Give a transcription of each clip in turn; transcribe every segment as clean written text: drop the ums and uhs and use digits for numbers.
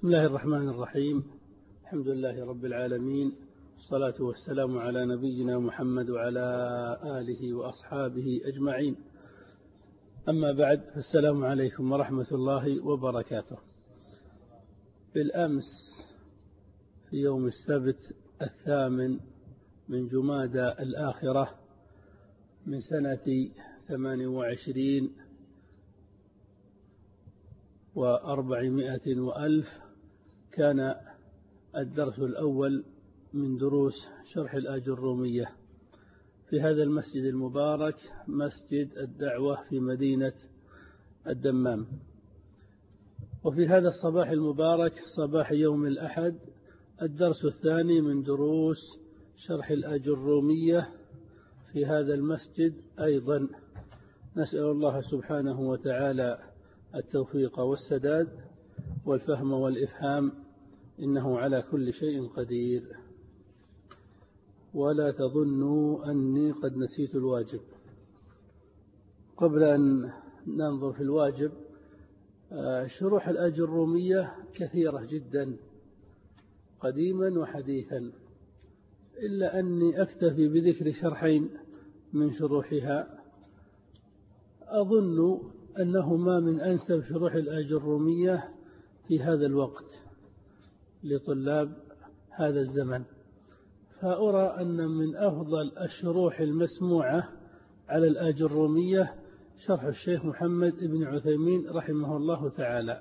بسم الله الرحمن الرحيم. الحمد لله رب العالمين، والصلاة والسلام على نبينا محمد وعلى آله وأصحابه أجمعين. أما بعد، فالسلام عليكم ورحمة الله وبركاته. بالأمس في يوم السبت 8 من جمادى الآخرة من سنة 28 و400 وألف كان الدرس الأول من دروس شرح الآجرومية في هذا المسجد المبارك، مسجد الدعوة في مدينة الدمام. وفي هذا الصباح المبارك صباح يوم الأحد الدرس الثاني من دروس شرح الآجرومية في هذا المسجد أيضا. نسأل الله سبحانه وتعالى التوفيق والسداد والفهم والإفهام، إنه على كل شيء قدير. ولا تظنوا أني قد نسيت الواجب. قبل أن ننظر في الواجب، شروح الآجرومية كثيرة جدا قديما وحديثا، إلا أني أكتفي بذكر شرحين من شروحها. أظن أنه ما من أنسب شروح الآجرومية في هذا الوقت لطلاب هذا الزمن، فأرى أن من أفضل الشروح المسموعة على الآجرومية شرح الشيخ محمد بن عثيمين رحمه الله تعالى،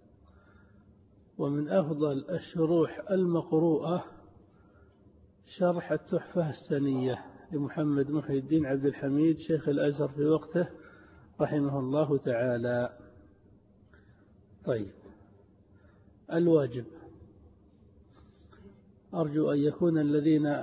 ومن أفضل الشروح المقروءة شرح التحفة السنية لمحمد محي الدين عبد الحميد شيخ الأزهر في وقته رحمه الله تعالى. طيب، الواجب، أرجو أن يكون الذين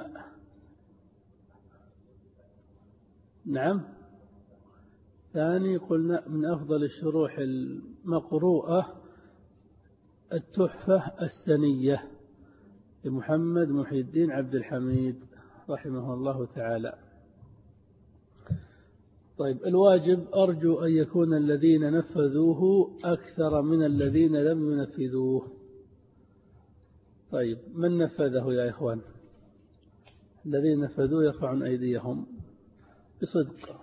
ثاني قلنا من أفضل الشروح المقروءة التحفة السنية لمحمد محي الدين عبد الحميد رحمه الله تعالى. طيب، الواجب أرجو أن يكون الذين نفذوه أكثر من الذين لم ينفذوه. طيب، من نفذه يا إخوان؟ الذين نفذوه يرفعون أيديهم بصدق.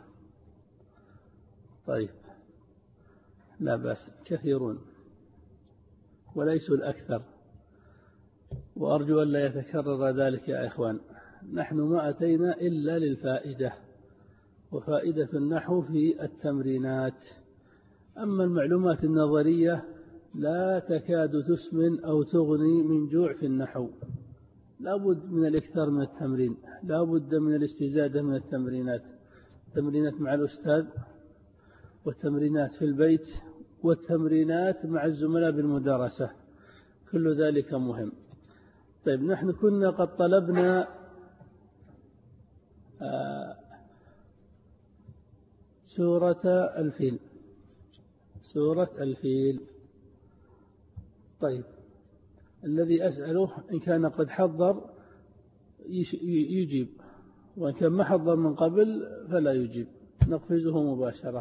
طيب، لا بأس، كثيرون وليسوا الأكثر، وأرجو أن لا يتكرر ذلك يا إخوان. نحن ما أتينا إلا للفائدة، وفائدة النحو في التمرينات. أما المعلومات النظرية لا تكاد تسمن أو تغني من جوع في النحو. لا بد من الإكثار من التمرين، لا بد من الاستزادة من التمرينات، التمرينات مع الأستاذ، والتمرينات في البيت، والتمرينات مع الزملاء بالمدارسة، كل ذلك مهم. طيب، نحن كنا قد طلبنا سورة الفيل. طيب، الذي أسأله إن كان قد حضر يجيب، وإن كان ما حضر من قبل فلا يجيب، نقفزه مباشرة.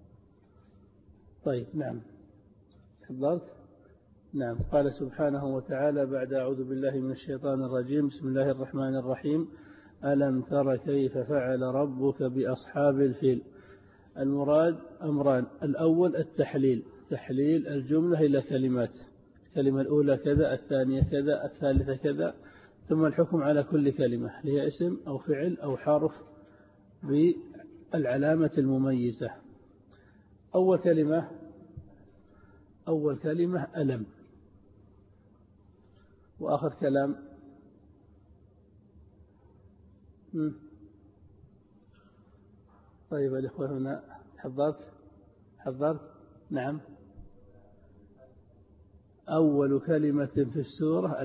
طيب، نعم، حضرت؟ نعم. قال سبحانه وتعالى بعد أعوذ بالله من الشيطان الرجيم، بسم الله الرحمن الرحيم: ألم تر كيف فعل ربك بأصحاب الفيل. المراد أمران: الأول التحليل، تحليل الجملة إلى كلمات، الكلمة الأولى كذا، الثانية كذا، الثالثة كذا، ثم الحكم على كل كلمة هي اسم أو فعل أو حرف بالعلامة المميزة. أول كلمة ألم، وآخر كلام طيب الإخوة هنا حضرت؟ نعم. أول كلمة في السورة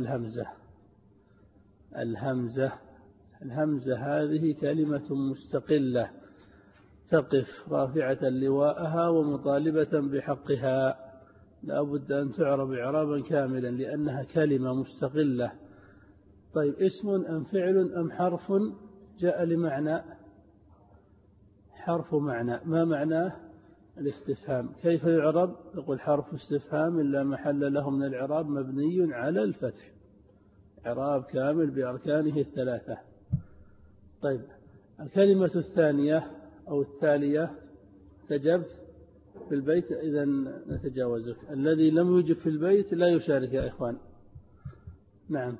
الهمزة هذه كلمة مستقلة تقف رافعة لواءها ومطالبة بحقها، لا بد أن تعرب إعرابا كاملا لأنها كلمة مستقلة. طيب، اسم أم فعل أم حرف جاء لمعنى؟ حرف معنى. ما معناه؟ الاستفهام كيف يعرب؟ يقول حرف استفهام لا محل له من الإعراب مبني على الفتح، إعراب كامل بأركانه الثلاثة. طيب الكلمة الثانية أو التالية تجبت في البيت، إذا نتجاوزك. الذي لم يجب في البيت لا يشارك يا إخوان. نعم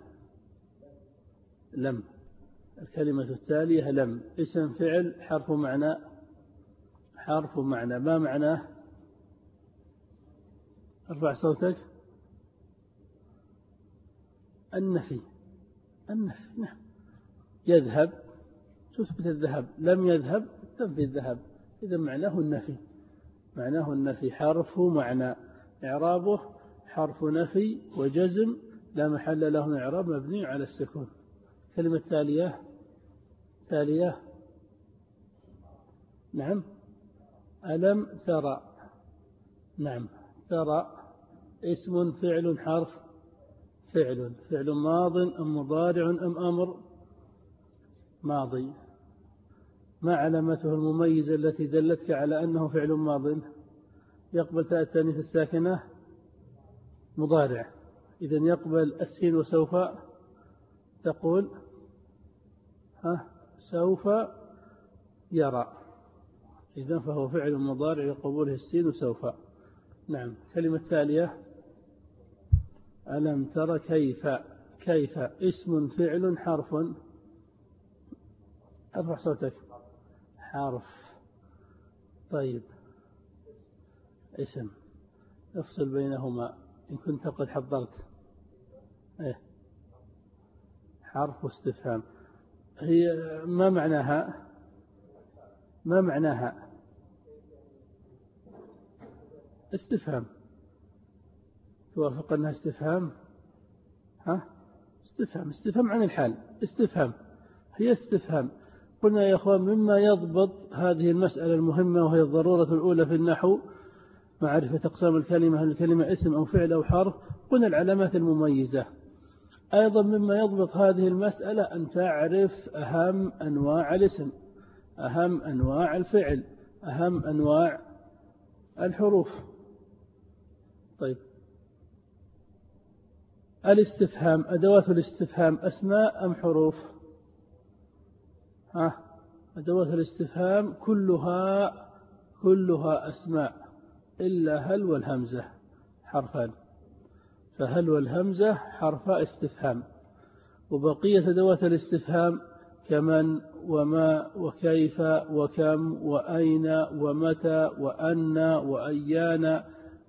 لم. الكلمة التالية لم، اسم فعل حرف معنى. حرف معنى ما معناه؟ ارفع صوتك. النفي. النفي نعم. يذهب تثبت الذهب، لم يذهب تنفي الذهب، إذا معناه النفي. معناه النفي حرف معنى، إعرابه حرف نفي وجزم لا محل له من إعراب مبني على السكون. كلمة تالية. تالية نعم. ألم ترى. نعم ترى اسم فعل حرف. فعل. فعل ماض أم مضارع أم أمر؟ ماضي. ما علامته المميزة التي دلتك على أنه فعل ماض؟ يقبل تاء التانيث الساكنة. مضارع. إذا يقبل السين وسوف تقول سوف يرى، إذا فهو فعل مضارع يقبله السين وسوف. نعم. كلمة تالية. ألم ترى كيف. كيف اسم فعل حرف. ارفع صوتك. حرف. طيب اسم افصل بينهما إن كنت قد حضرت. حرف استفهام. هي ما معناها؟ ما معناها؟ استفهام. توافق أنها استفهام؟ استفهام. استفهام عن الحال. استفهام هي استفهام. قلنا يا أخوان مما يضبط هذه المسألة المهمة وهي الضرورة الأولى في النحو معرفة أقسام الكلمة، هل الكلمة اسم أو فعل أو حرف. قلنا العلامات المميزة. أيضا مما يضبط هذه المسألة أن تعرف أهم أنواع الاسم، أهم أنواع الفعل، أهم أنواع الحروف. طيب الاستفهام، أدوات الاستفهام أسماء أم حروف؟ أدوات الاستفهام كلها أسماء إلا هل والهمزة حرفان، فهل والهمزة حرف استفهام. وبقية أدوات الاستفهام كمن وما وكيف وكم وأين ومتى وأن وأيان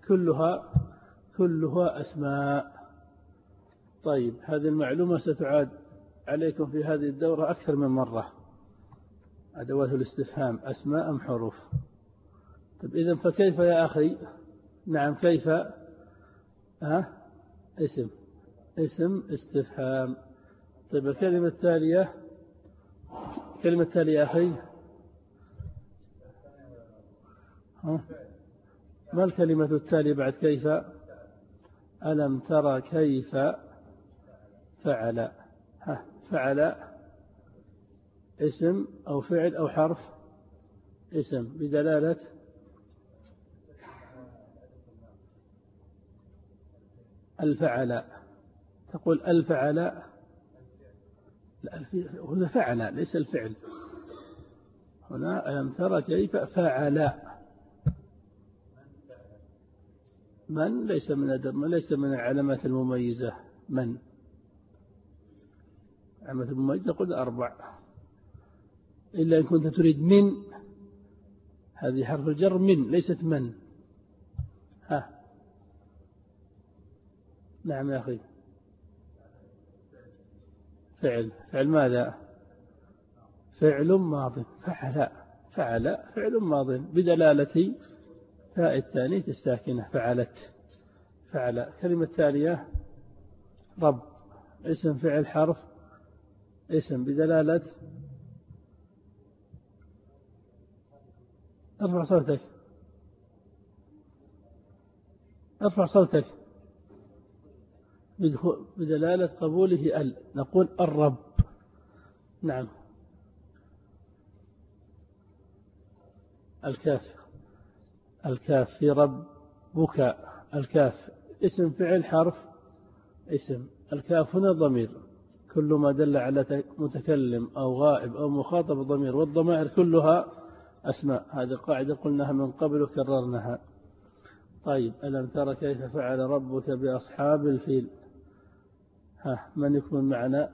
كلها أسماء. طيب هذه المعلومة ستعاد عليكم في هذه الدورة أكثر من مرة. أدوات الاستفهام أسماء أم حروف؟ طيب إذن فكيف يا أخي؟ نعم كيف. اسم استفهام. طيب الكلمة التالية. كلمة التالية يا أخي ما الكلمة التالية بعد كيف؟ ألم ترى كيف فعل. فعل اسم أو فعل أو حرف؟ اسم بدلالة الفعل. تقول الفعل. لا هنا فعل ليس الفعل. هنا ألم ترى كيف فعل. من ليس من العلامات المميزة. من علامات المميزة قلنا 4 إلا إن كنت تريد من، هذه حرف الجر من ليست من. نعم يا أخي. فعل ماذا؟ فعل ماض. فعل فعل ماض بدلالة تاء التانيث الساكنة. فعل. كلمة تالية رب اسم فعل حرف. اسم بدلالة. ارفع صوتك. بدلالة قبوله نقول الرب. نعم. الكاف الكاف في ربك. الكاف اسم فعل حرف اسم. الكاف هنا ضمير، كل ما دل على متكلم أو غائب أو مخاطب ضمير، والضمائر كلها أسماء. هذه قاعدة قلناها من قبل وكررناها. طيب ألم ترى كيف فعل ربك بأصحاب الفيل؟ من يكون معنا؟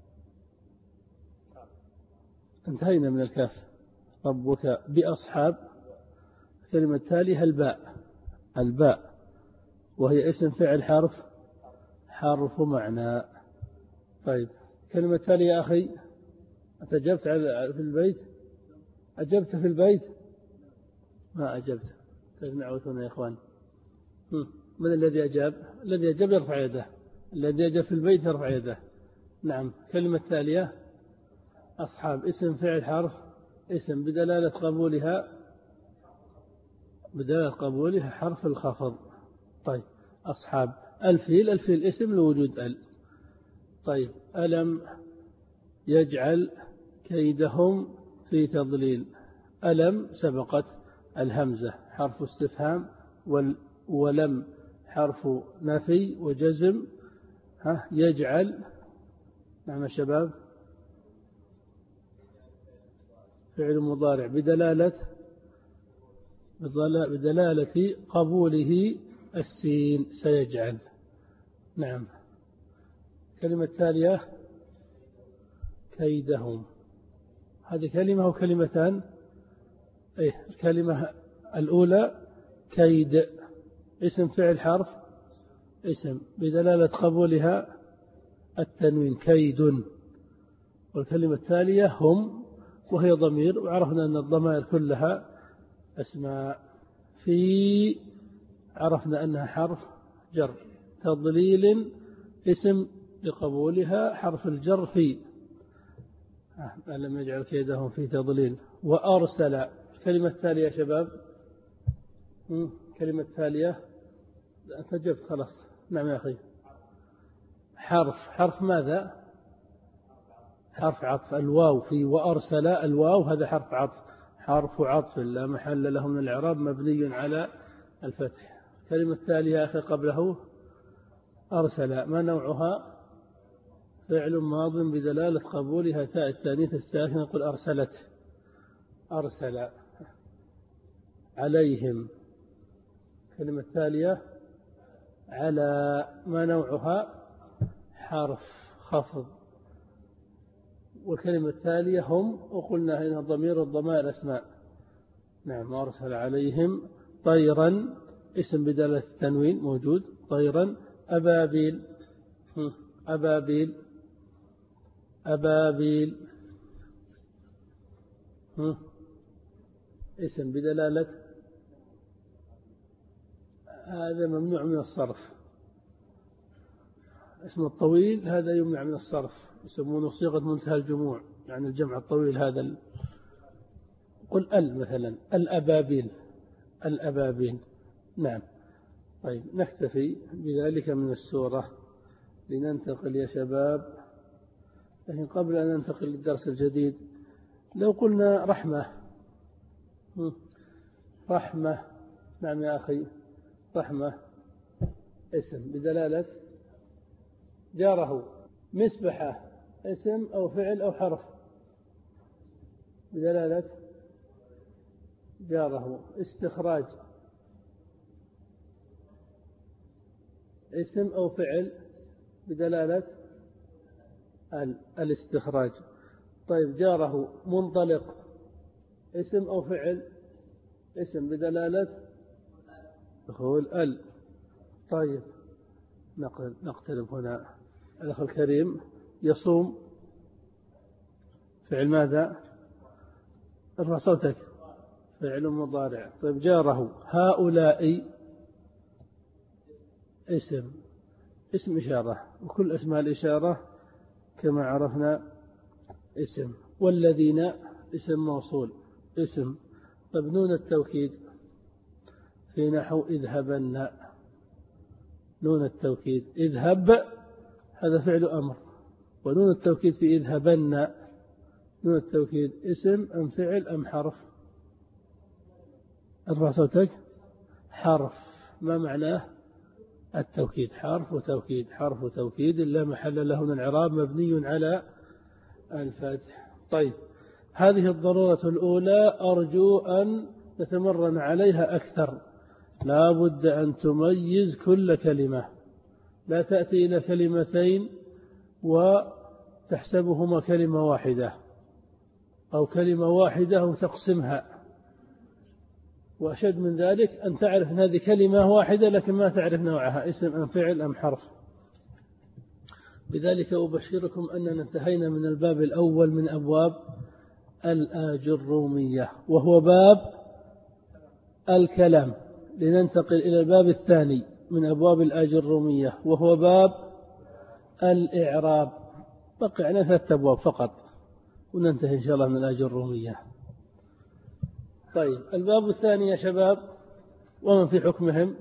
انتهينا من الكاف. ربك بأصحاب. كلمة تاليها الباء وهي اسم فعل حرف معنى. طيب كلمة تالي يا أخي، أنت أجبت في البيت؟ أجبت في البيت؟ ما أجبت. تجمعون يا إخوان. من الذي أجاب؟ الذي أجاب يرفع يده. الذي أجاب في البيت يرفع يده. نعم. كلمة تالية أصحاب اسم فعل حرف اسم بدلالة قبولها حرف الخفض. طيب أصحاب الفيل اسم لوجود طيب ألم يجعل كيدهم في تضليل. ألم سبقت الهمزة حرف استفهام، ولم حرف نفي وجزم. يجعل. نعم يا شباب. فعل مضارع بدلالة قبوله السين سيجعل. نعم. كلمة تالية كيدهم. هذه كلمة وكلمتان. الكلمة الأولى كيد اسم فعل حرف اسم بدلالة قبولها التنوين كيد. والكلمة التالية هم وهي ضمير، وعرفنا أن الضمائر كلها أسماء. في عرفنا أنها حرف جر. تضليل اسم لقبولها حرف الجر في. ألم يجعل كيدهم في تضليل. وأرسل. الكلمة التالية يا شباب. كلمة تالية أنت جبت خلاص. نعم يا أخي. حرف ماذا؟ حرف عطف. الواو في وأرسل. الواو هذا حرف عطف لا محل له من الإعراب، مبني على الفتح. كلمة التالية يا أخي قبله أرسل. ما نوعها؟ فعل ماض بدلالة قبولها تاء التانيث الساكنة. نقول أرسل عليهم. كلمة التالية على. ما نوعها؟ حرف خفض. والكلمة التالية هم، وقلنا هنا ضمير الضمائر أسماء. نعم. أرسل عليهم طيرا اسم بدلالة التنوين موجود. طيرا. أبابيل اسم بدلالة. هذا ممنوع من الصرف. اسم الطويل هذا يمنع من الصرف، يسمونه صيغة منتهى الجموع، يعني الجمع الطويل هذا. قل مثلا الأبابيل. نعم. طيب نكتفي بذلك من السورة لننتقل يا شباب. لكن قبل أن ننتقل للدرس الجديد، لو قلنا رحمة. نعم يا أخي. رحمة اسم بدلالة جاره. مسبحة اسم أو فعل أو حرف بدلالة جاره. استخراج اسم أو فعل بدلالة الاستخراج. طيب جاره. منطلق اسم أو فعل اسم بدلالة دخول طيب نقترب هنا. الأخ الكريم. يصوم فعل ماذا؟ ارفع صوتك. فعل مضارع. طيب جاره. هؤلاء اسم إشارة، وكل أسماء الإشارة كما عرفنا اسم. والذين اسم موصول اسم. طيب نون التوكيد في نحو اذهبن. نون التوكيد اذهب هذا فعل أمر، ونون التوكيد في اذهبن. نون التوكيد اسم أم فعل أم حرف؟ ارفع صوتك. حرف. ما معناه؟ التوكيد، حرف وتوكيد، حرف وتوكيد لا محل له من الإعراب، مبني على الفتح. طيب، هذه الضرورة الأولى أرجو أن نتمرن عليها أكثر. لا بد أن تميز كل كلمة، لا تأتي إلى كلمتين وتحسبهما كلمة واحدة، أو كلمة واحدة وتقسمها، وأشد من ذلك أن تعرف أن هذه كلمة واحدة لكن ما تعرف نوعها، اسم أم فعل أم حرف. بذلك أبشركم أننا انتهينا من الباب الأول من أبواب الآجرومية، وهو باب الكلام. لننتقل إلى الباب الثاني من أبواب الآجرومية، وهو باب الإعراب. بقي علينا 3 أبواب فقط وننتهي إن شاء الله من الآجرومية. طيب، الباب الثاني يا شباب، ومن في حكمهم؟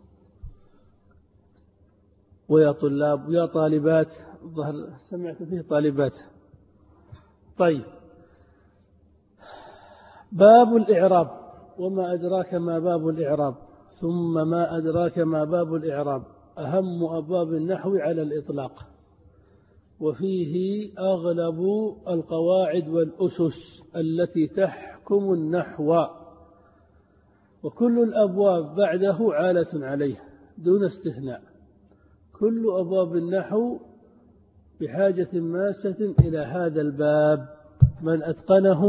ويا طلاب ويا طالبات، ظهر سمعت فيه طالبات. طيب، باب الإعراب. وما أدراك ما باب الإعراب، ثم ما أدراك ما باب الإعراب. أهم أبواب النحو على الإطلاق، وفيه أغلب القواعد والأسس التي تحكم النحو، وكل الأبواب بعده عالة عليه دون استثناء. كل أبواب النحو بحاجة ماسة إلى هذا الباب. من أتقنه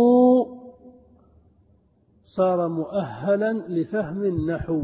صار مؤهلا لفهم النحو،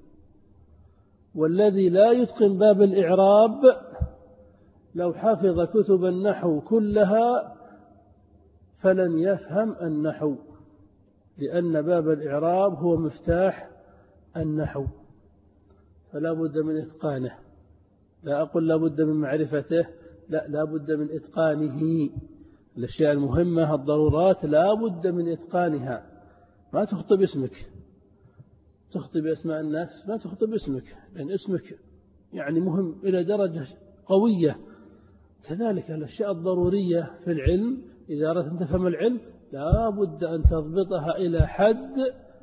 والذي لا يتقن باب الإعراب لو حفظ كتب النحو كلها فلن يفهم النحو، لأن باب الإعراب هو مفتاح النحو، فلا بد من إتقانه. لا أقول لا بد من معرفته، لا بد من إتقانه. الأشياء المهمة الضرورات لا بد من إتقانها. ما تخطب اسمك، تخطب أسماء الناس، ما تخطب اسمك، لأن اسمك يعني مهم إلى درجة قوية. كذلك الأشياء الضرورية في العلم، إذا أردت أن تفهم العلم لا بد أن تضبطها إلى حد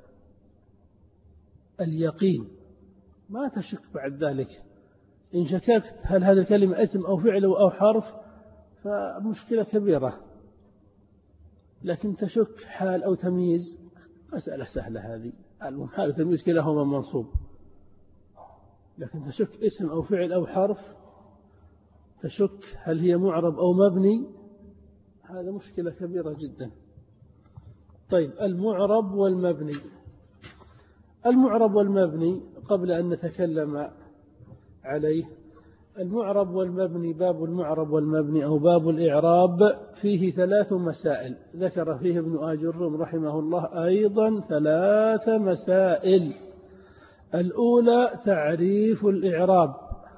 اليقين، ما تشك بعد ذلك. إن شككت هل هذه الكلمة اسم أو فعل أو حرف فمشكلة كبيرة، لكن تشك حال أو تمييز مسألة سهلة. هذه حال وتمييز كلاهما منصوب، لكن تشك اسم أو فعل أو حرف، تشك هل هي معرب أو مبني، هذا مشكلة كبيرة جدا. طيب، المعرب والمبني. المعرب والمبني قبل أن نتكلم عليه، المعرب والمبني، باب المعرب والمبني أو باب الإعراب فيه 3 مسائل، ذكر فيه ابن آجروم رحمه الله أيضا 3 مسائل. الأولى تعريف الإعراب،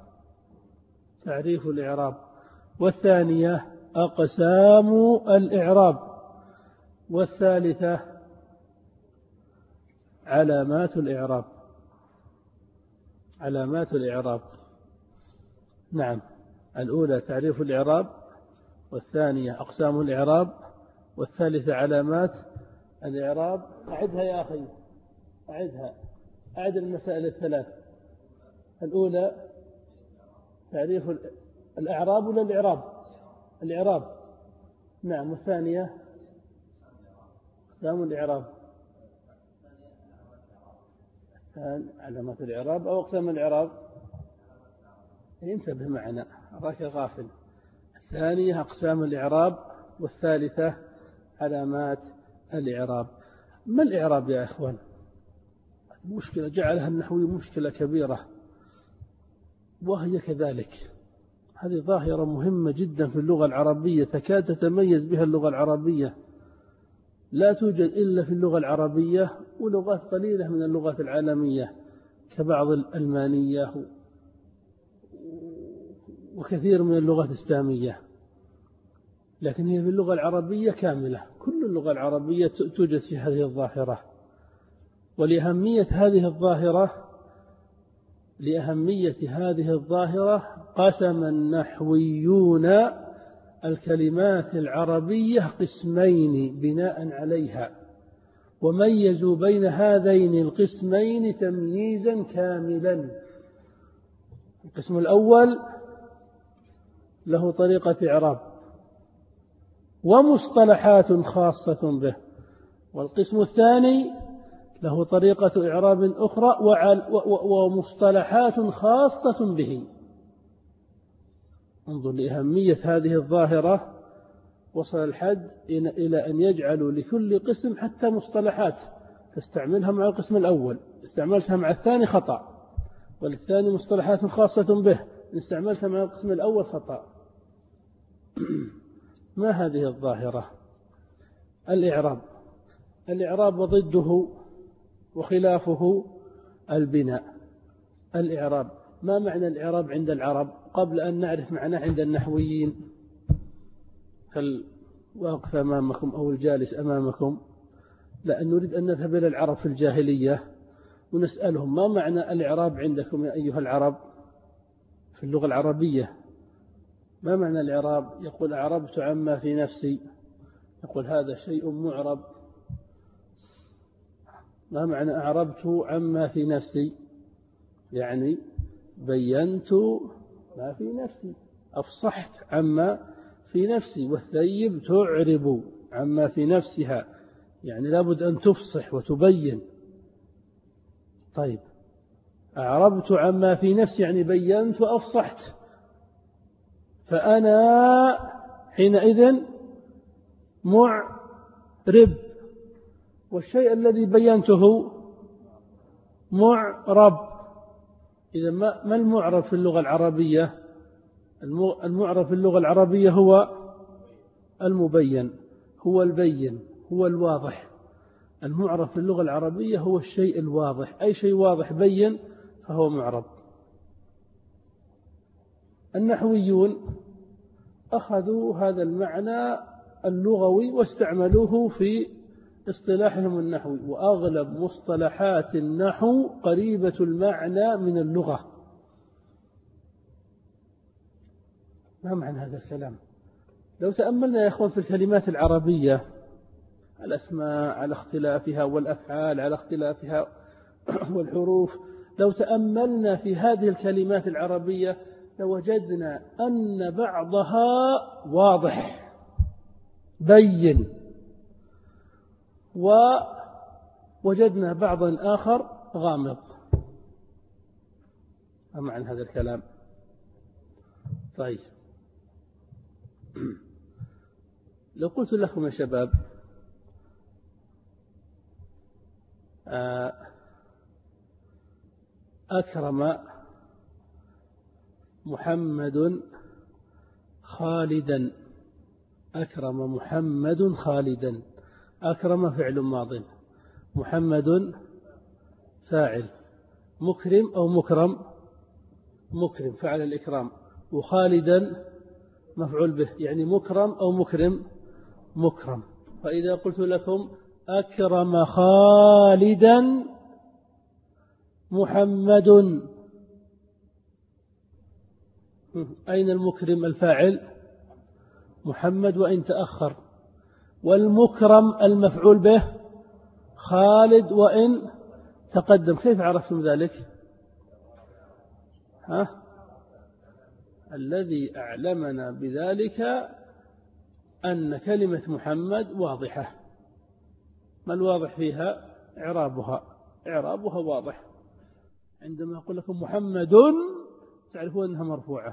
تعريف الإعراب، والثانية أقسام الإعراب، والثالثة علامات الإعراب. علامات الإعراب، نعم، الأولى تعريف الإعراب، والثانية أقسام الإعراب، والثالثة علامات الإعراب. أعدها يا أخي، أعدها، أعد المسائل ال3. الأولى تعريف الإعراب ولا الإعراب؟ الإعراب، نعم. والثانية أقسام الإعراب، علامات الإعراب أو أقسام الإعراب. انتبه معنا، أراك غافل. الثانية أقسام الإعراب، والثالثة علامات الإعراب. ما الإعراب يا إخوان؟ مشكلة جعلها النحوي مشكلة كبيرة، وهي كذلك. هذه ظاهرة مهمة جدا في اللغة العربية، تكاد تتميز بها اللغة العربية، لا توجد إلا في اللغة العربية ولغات قليلة من اللغات العالمية كبعض الألمانية وكثير من اللغات السامية، لكن هي في اللغة العربية كاملة. كل اللغة العربية توجد في هذه الظاهرة. ولأهمية هذه الظاهرة قسم النحويون الكلمات العربية قسمين بناء عليها، وميزوا بين هذين القسمين تمييزا كاملا. القسم الأول له طريقة إعراب ومصطلحات خاصة به، والقسم الثاني له طريقة إعراب أخرى ومصطلحات خاصة به. انظر لأهمية هذه الظاهرة، وصل الحد إلى أن يجعلوا لكل قسم حتى مصطلحات تستعملها مع القسم الأول استعملتها مع الثاني خطأ، والثاني مصطلحات خاصة به استعملتها مع القسم الأول خطأ. ما هذه الظاهرة؟ الإعراب وضده وخلافه البناء. الإعراب، ما معنى الإعراب عند العرب قبل أن نعرف معناه عند النحويين؟ فالواقف أمامكم أو الجالس أمامكم، لأن نريد أن نذهب إلى العرب في الجاهلية ونسألهم ما معنى الإعراب عندكم يا أيها العرب في اللغة العربية؟ ما معنى الإعراب؟ يقول أعربت عما في نفسي، يقول هذا شيء معرب. ما معنى أعربت عما في نفسي؟ يعني بينت ما في نفسي، أفصحت عما في نفسي. والثيب تعرب عما في نفسها، يعني لابد أن تفصح وتبين. طيب، أعربت عما في نفسي يعني بينت وأفصحت، فأنا حينئذ معرب، والشيء الذي بينته معرب. إذا ما المعرب في اللغة العربية؟ المعرب في اللغة العربية هو المبين، هو البين، هو الواضح. المعرب في اللغة العربية هو الشيء الواضح، أي شيء واضح بين فهو معرب. النحويون أخذوا هذا المعنى اللغوي واستعملوه في اصطلاحهم النحوي، وأغلب مصطلحات النحو قريبة المعنى من اللغة. ما معنى هذا الكلام؟ لو تأملنا يا أخوان في الكلمات العربية، الأسماء على اختلافها والأفعال على اختلافها والحروف، لو تأملنا في هذه الكلمات العربية لوجدنا أن بعضها واضح بين، ووجدنا بعضا آخر غامض. ما معنى هذا الكلام؟ طيب، لو قلت لكم يا شباب أكرم محمد خالدا، أكرم محمد خالدا، أكرم فعل ماض، محمد فاعل، مكرم أو مكرم، مكرم فعل الإكرام، وخالدا مفعول به، يعني مكرم أو مكرم، مكرم. فإذا قلت لكم أكرم خالدا محمد، أين المكرم الفاعل؟ محمد وإن تأخر، والمكرم المفعول به خالد وإن تقدم. كيف عرفتم ذلك؟ الذي أعلمنا بذلك أن كلمة محمد واضحة. ما الواضح فيها؟ إعرابها واضح. عندما أقول لكم محمد تعرفون أنها مرفوعة،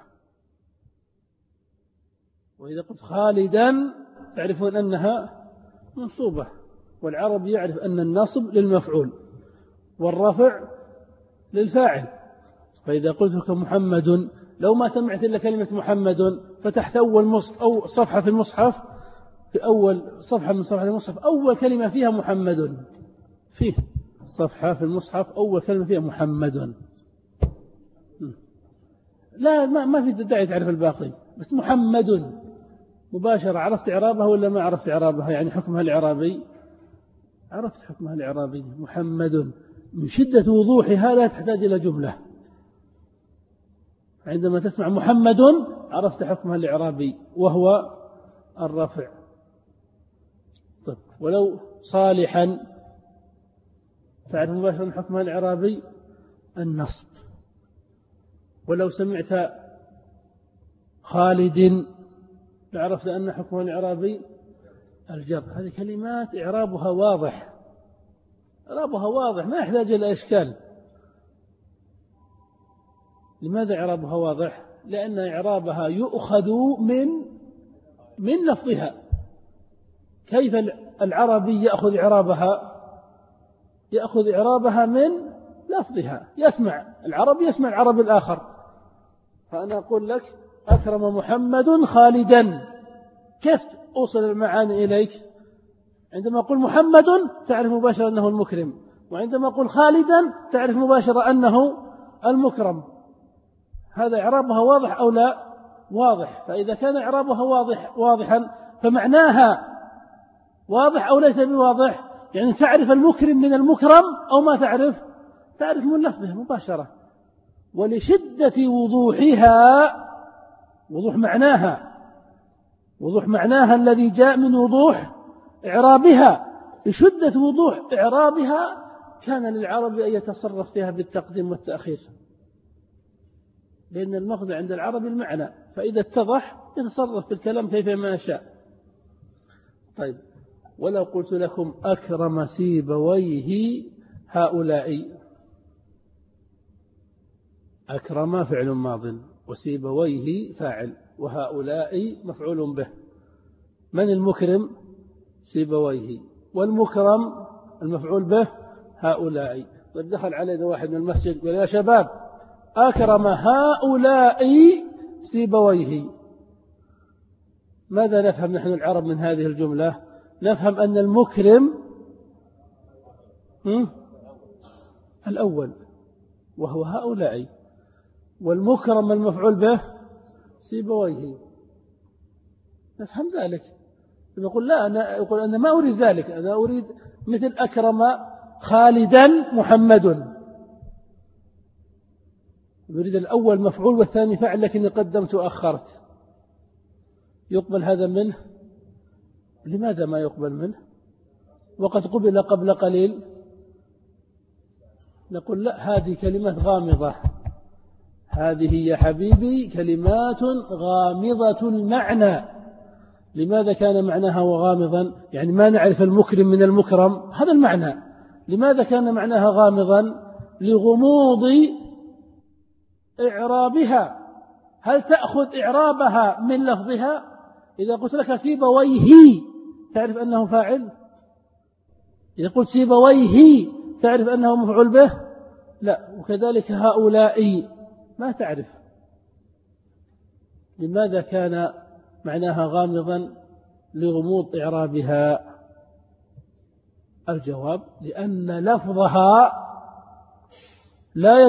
وإذا قلت خالدا تعرفون أنها منصوبة. والعرب يعرف أن النصب للمفعول والرفع للفاعل. فإذا قلت لكم محمد، لو ما سمعت إلا كلمة محمد فتحت أول أو صفحة في المصحف، في أول صفحة من صفحة المصحف أول كلمة فيها محمد، فيه صفحة في المصحف أول كلمة فيها محمد، لا ما في داعي تعرف الباقي، بس محمد مباشرة. عرفت إعرابها ولا ما عرفت إعرابها؟ يعني حكمها الإعرابي، عرفت حكمها الإعرابي. محمد من شدة وضوحها لا تحتاج إلى جملة. عندما تسمع محمد عرفت حكمها الإعرابي وهو الرفع. طيب، ولو صالحا تعرف مباشرة حكمها الإعرابي النصب. ولو سمعت خالد لعرفت أن حكمها الإعرابي الجر. هذه كلمات إعرابها واضح، إعرابها واضح ما يحتاج إلى إشكال. لماذا إعرابها واضح؟ لأن إعرابها يؤخذ من لفظها. كيف العربي يأخذ إعرابها؟ يأخذ إعرابها من لفظها. يسمع العربي يسمع العربي الآخر. فأنا أقول لك أكرم محمد خالدا، كيف أوصل المعاني إليك؟ عندما أقول محمد تعرف مباشرة أنه المكرم، وعندما أقول خالدا تعرف مباشرة أنه المكرم. هذا إعرابها واضح أو لا؟ واضح. فإذا كان إعرابها واضحا فمعناها واضح أو ليس بواضح؟ يعني تعرف المكرم من المكرم أو ما تعرف؟ تعرف من لفظه مباشرة. ولشدة وضوحها، وضوح معناها الذي جاء من وضوح إعرابها، لشدة وضوح إعرابها كان للعرب أن يتصرف فيها بالتقديم والتأخير، لأن المغزى عند العرب المعنى، فإذا اتضح يتصرف في الكلام كيف ما يشاء. طيب، ولو قلت لكم أكرم سيبويه هؤلاء، أكرم فعل ماض وسيبويه فاعل وهؤلاء مفعول به. من المكرم؟ سيبويه، والمكرم المفعول به هؤلاء. طيب، دخل علينا واحد من المسجد قال يا شباب أكرم هؤلاء سيبويه، ماذا نفهم نحن العرب من هذه الجملة؟ نفهم أن المكرم الأول وهو هؤلاء، والمكرم المفعول به سيبويه. نفهم ذلك. يقول لا، أنا ما أريد ذلك، أنا أريد مثل أكرم خالدا محمد، يريد الأول مفعول والثاني فعل لكني قدمت وأخرت. يقبل هذا منه؟ لماذا ما يقبل منه وقد قبل قبل قليل؟ نقول لا، هذه كلمات غامضة، هذه يا حبيبي كلمات غامضة المعنى. لماذا كان معناها غامضا؟ يعني ما نعرف المكرم من المكرم، هذا المعنى. لماذا كان معناها غامضا؟ لغموض إعرابها. هل تأخذ إعرابها من لفظها؟ إذا قلت لك سيبويه تعرف أنه فاعل؟ إذا قلت سيبويه تعرف أنه مفعول به؟ لا. وكذلك هؤلاء ما تعرف. لماذا كان معناها غامضا؟ لغموض إعرابها. الجواب لأن لفظها لا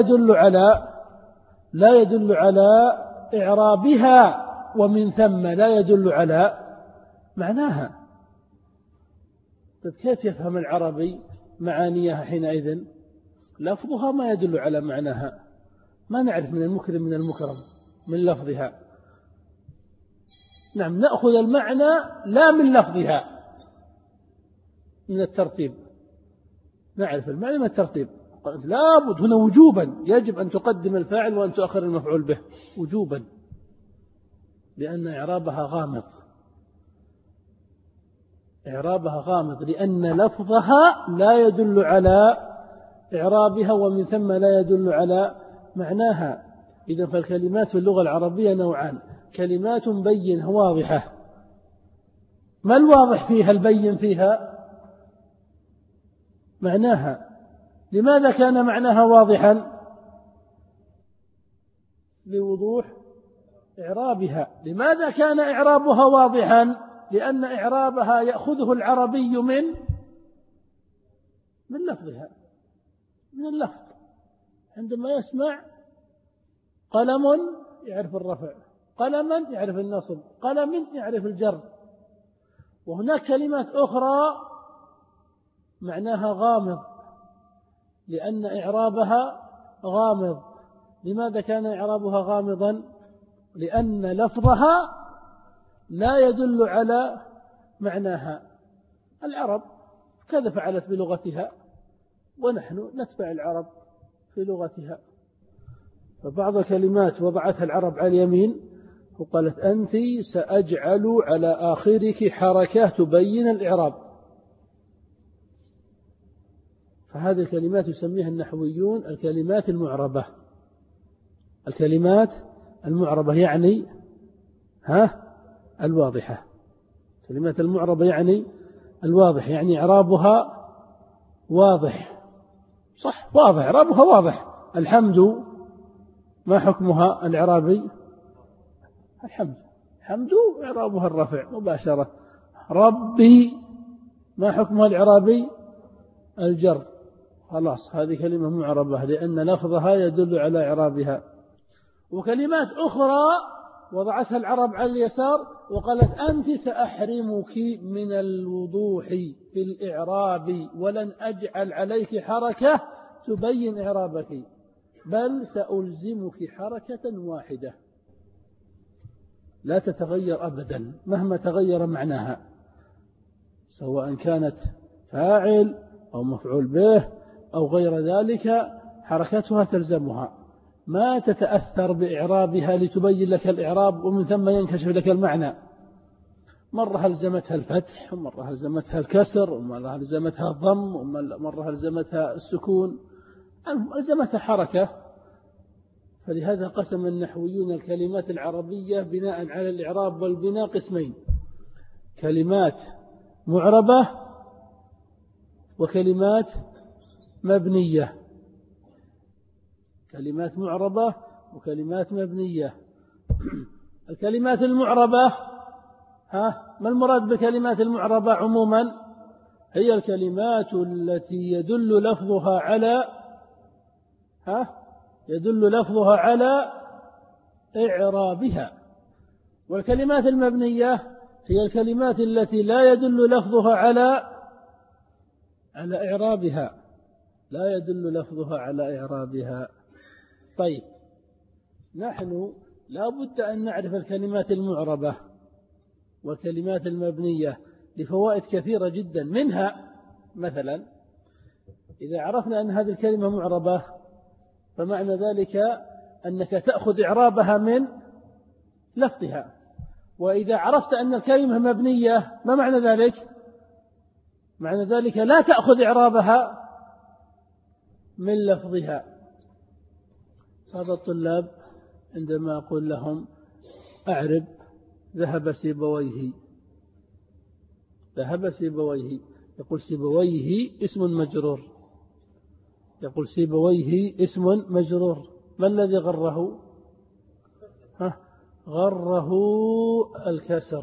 يدل على إعرابها، ومن ثم لا يدل على معناها. طيب، كيف يفهم العربي معانيها حينئذ؟ لفظها ما يدل على معناها، ما نعرف من المكرم من المكرم من لفظها. نعم، نأخذ المعنى لا من لفظها، من الترتيب. نعرف المعنى من الترتيب. لابد هنا وجوبا يجب أن تقدم الفاعل وأن تؤخر المفعول به وجوبا، لأن إعرابها غامض، لأن لفظها لا يدل على إعرابها، ومن ثم لا يدل على معناها. إذا فالكلمات في اللغة العربية نوعان: كلمات بينة واضحة. ما الواضح فيها البين فيها؟ معناها. لماذا كان معناها واضحا؟ لوضوح إعرابها. لماذا كان إعرابها واضحا؟ لأن إعرابها يأخذه العربي من لفظها، من اللفظ. عندما يسمع قلم يعرف الرفع، قلما يعرف النصب، قلم يعرف الجر. وهناك كلمات أخرى معناها غامض لأن إعرابها غامض. لماذا كان إعرابها غامضا؟ لأن لفظها لا يدل على معناها. العرب كذا فعلت بلغتها، ونحن نتبع العرب في لغتها. فبعض الكلمات وضعتها العرب على اليمين وقالت أنت سأجعل على آخرك حركة تبين الإعراب، فهذه الكلمات يسميها النحويون الكلمات المعربة. الكلمات المعربة يعني الواضحة. كلمات المعربة يعني الواضح، يعني إعرابها واضح، صح، واضح، إعرابها واضح. الحمد ما حكمها الإعرابي؟ الحمد إعرابها الرفع مباشرة. ربي ما حكمها الإعرابي؟ الجر. خلاص هذه كلمة معربة لأن لفظها يدل على إعرابها. وكلمات أخرى وضعتها العرب على اليسار وقالت أنت سأحرمك من الوضوح في الإعراب ولن أجعل عليك حركة تبين إعرابك، بل سألزمك حركة واحدة لا تتغير أبدا مهما تغير معناها، سواء كانت فاعل أو مفعول به أو غير ذلك، حركتها تلزمها، ما تتأثر بإعرابها لتبين لك الإعراب ومن ثم ينكشف لك المعنى. مرة هلزمتها الفتح، ومرة هلزمتها الكسر، ومرة هلزمتها الضم، ومرة هلزمتها السكون، هلزمتها حركة. فلهذا قسم النحويون الكلمات العربية بناء على الإعراب والبناء قسمين: كلمات معربة وكلمات مبنية. كلمات معربة وكلمات مبنية. الكلمات المعربة ما المراد بكلمات المعربة عموما؟ هي الكلمات التي يدل لفظها على إعرابها. والكلمات المبنية هي الكلمات التي لا يدل لفظها على إعرابها، لا يدل لفظها على إعرابها. طيب، نحن لا بد أن نعرف الكلمات المعربة والكلمات المبنية لفوائد كثيرة جدا. منها مثلا إذا عرفنا أن هذه الكلمة معربة فمعنى ذلك أنك تأخذ إعرابها من لفظها. وإذا عرفت أن الكلمة مبنية ما معنى ذلك؟ معنى ذلك لا تأخذ إعرابها من لفظها. هذا الطلاب عندما أقول لهم أعرب ذهب سيبويه، يقول سيبويه اسم مجرور، يقول سيبويه اسم مجرور، ما الذي غره؟ غره الكسر،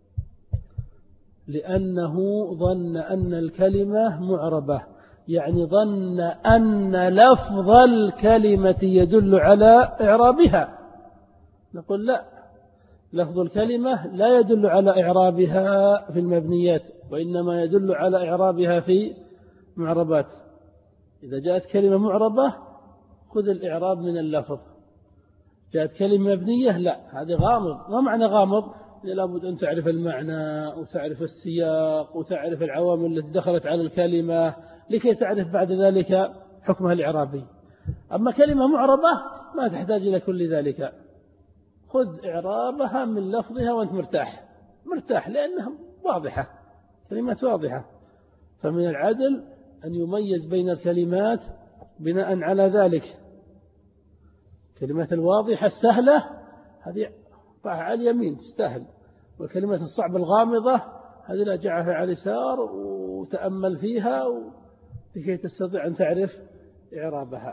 لأنه ظن أن الكلمة معربة، يعني ظن أن لفظ الكلمة يدل على إعرابها. نقول لا، لفظ الكلمة لا يدل على إعرابها في المبنيات، وإنما يدل على إعرابها في معربات. إذا جاءت كلمة معربة خذ الإعراب من اللفظ، جاءت كلمة مبنية لا، هذه غامض. ما معنى غامض؟ لابد أن تعرف المعنى وتعرف السياق وتعرف العوامل التي دخلت على الكلمة لكي تعرف بعد ذلك حكمها الإعرابي. أما كلمة معربة ما تحتاج إلى كل ذلك، خذ إعرابها من لفظها وأنت مرتاح لأنها واضحة، كلمات واضحة. فمن العدل أن يميز بين الكلمات بناء على ذلك. كلمات الواضحة السهلة هذه ضعها على اليمين تستاهل، والكلمات الصعبة الغامضة هذه لا، جعلها على اليسار وتأمل فيها لكي تستطيع أن تعرف إعرابها.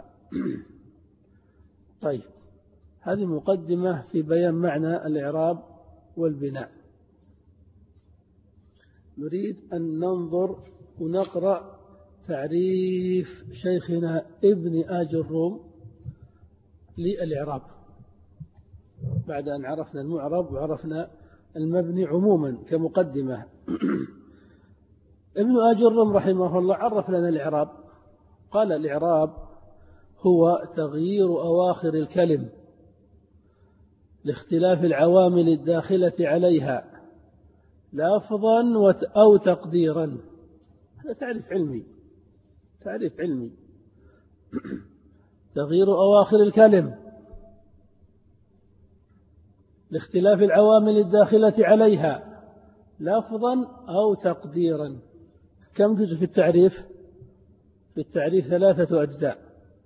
طيب، هذه مقدمة في بيان معنى الإعراب والبناء. نريد أن ننظر ونقرأ تعريف شيخنا ابن آج الروم للإعراب بعد أن عرفنا المعرب وعرفنا المبني عموما كمقدمة. ابن آج الروم رحمه الله عرف لنا الإعراب، قال الإعراب هو تغيير أواخر الكلم لاختلاف العوامل الداخلة عليها لفظا أو تقديرا. هذا تعريف علمي. تغيير أواخر الكلم لاختلاف العوامل الداخلة عليها لفظا أو تقديرا. كم جزء في التعريف؟ في التعريف 3 أجزاء: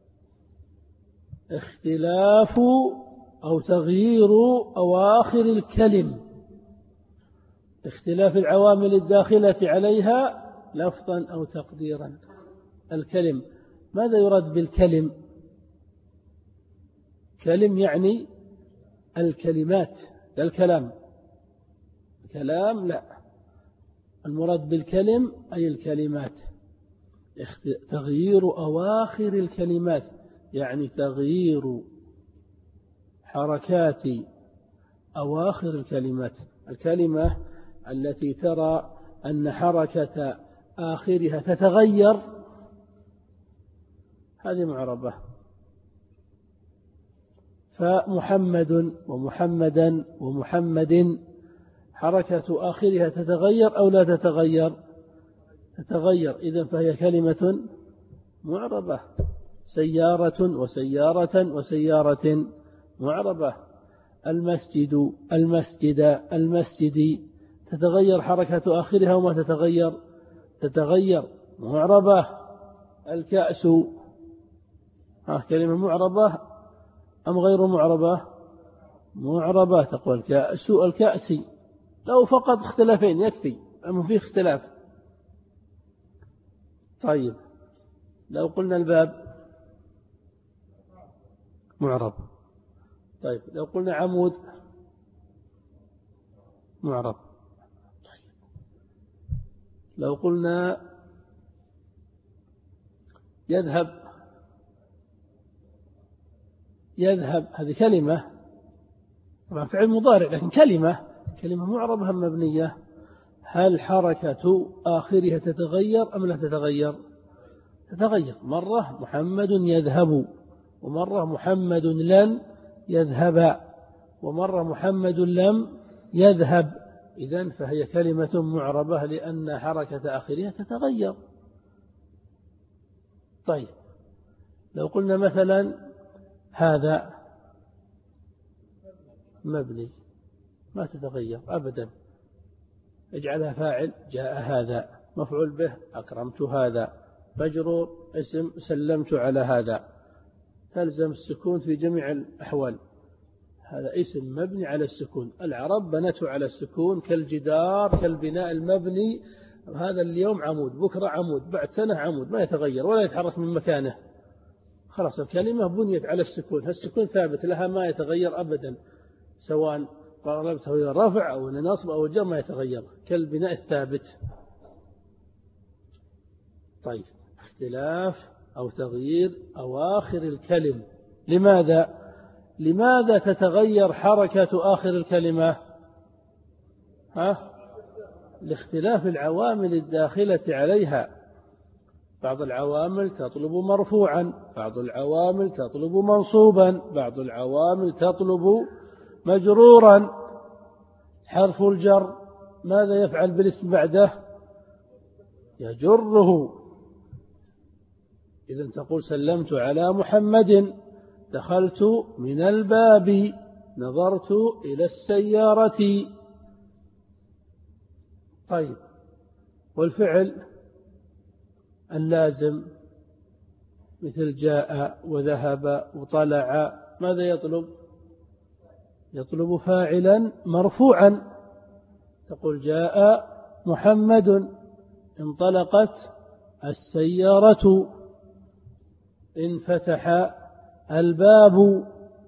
اختلاف أو تغيير أواخر الكلم، اختلاف العوامل الداخلة عليها لفظا أو تقديرا. الكلم، ماذا يراد بالكلم؟ كلم يعني الكلمات لا الكلام. الكلام لا، المراد بالكلم أي الكلمات. تغيير أواخر الكلمات يعني تغيير حركات أواخر الكلمات. الكلمة التي ترى أن حركة آخرها تتغير هذه معربة. فمحمد ومحمدا ومحمد حركة آخرها تتغير أو لا تتغير؟ تتغير، إذن فهي كلمة معربة. سيارة وسيارة وسيارة معربة. المسجد المسجد المسجد تتغير حركة آخرها وما تتغير؟ تتغير، معربة. الكأس كلمة معربة أم غير معربة؟ معربة. تقول الكأس الكأسي، لو فقط اختلافين يكفي، أما فيه اختلاف. طيب لو قلنا الباب معرب. طيب لو قلنا عمود معرب. طيب لو قلنا يذهب، يذهب هذه كلمة طبعا فعل مضارع لكن كلمة معربة هم مبنية. هل حركة آخرها تتغير أم لا تتغير؟ تتغير. مرة محمد يذهب، ومرة محمد لن يذهب، ومرة محمد لم يذهب. إذن فهي كلمة معربة لأن حركة آخرها تتغير. طيب لو قلنا مثلا هذا مبني ما تتغير أبدا، اجعلها فاعل جاء هذا، مفعول به أكرمت هذا، مجرور اسم سلمت على هذا، تلزم السكون في جميع الأحوال. هذا اسم مبني على السكون. العرب بنته على السكون كالجدار كالبناء المبني. هذا اليوم عمود، بكرة عمود، بعد سنة عمود، ما يتغير ولا يتحرك من مكانه. خلاص الكلمة بنيت على السكون، هالسكون ثابت لها ما يتغير أبدا، سواء قلبته إلى الرفع أو النصب أو الجر ما يتغير، كالبناء الثابت. طيب اختلاف أو تغيير أواخر الكلم. لماذا تتغير حركة آخر الكلمة؟ لاختلاف العوامل الداخلة عليها. بعض العوامل تطلب مرفوعا، بعض العوامل تطلب منصوبا، بعض العوامل تطلب مجرورا. حرف الجر ماذا يفعل بالاسم بعده؟ يجره. إذن تقول سلمت على محمد، دخلت من الباب، نظرت إلى السيارة. طيب والفعل اللازم مثل جاء وذهب وطلع ماذا يطلب؟ يطلب فاعلا مرفوعا. تقول جاء محمد، انطلقت السيارة، انفتح الباب.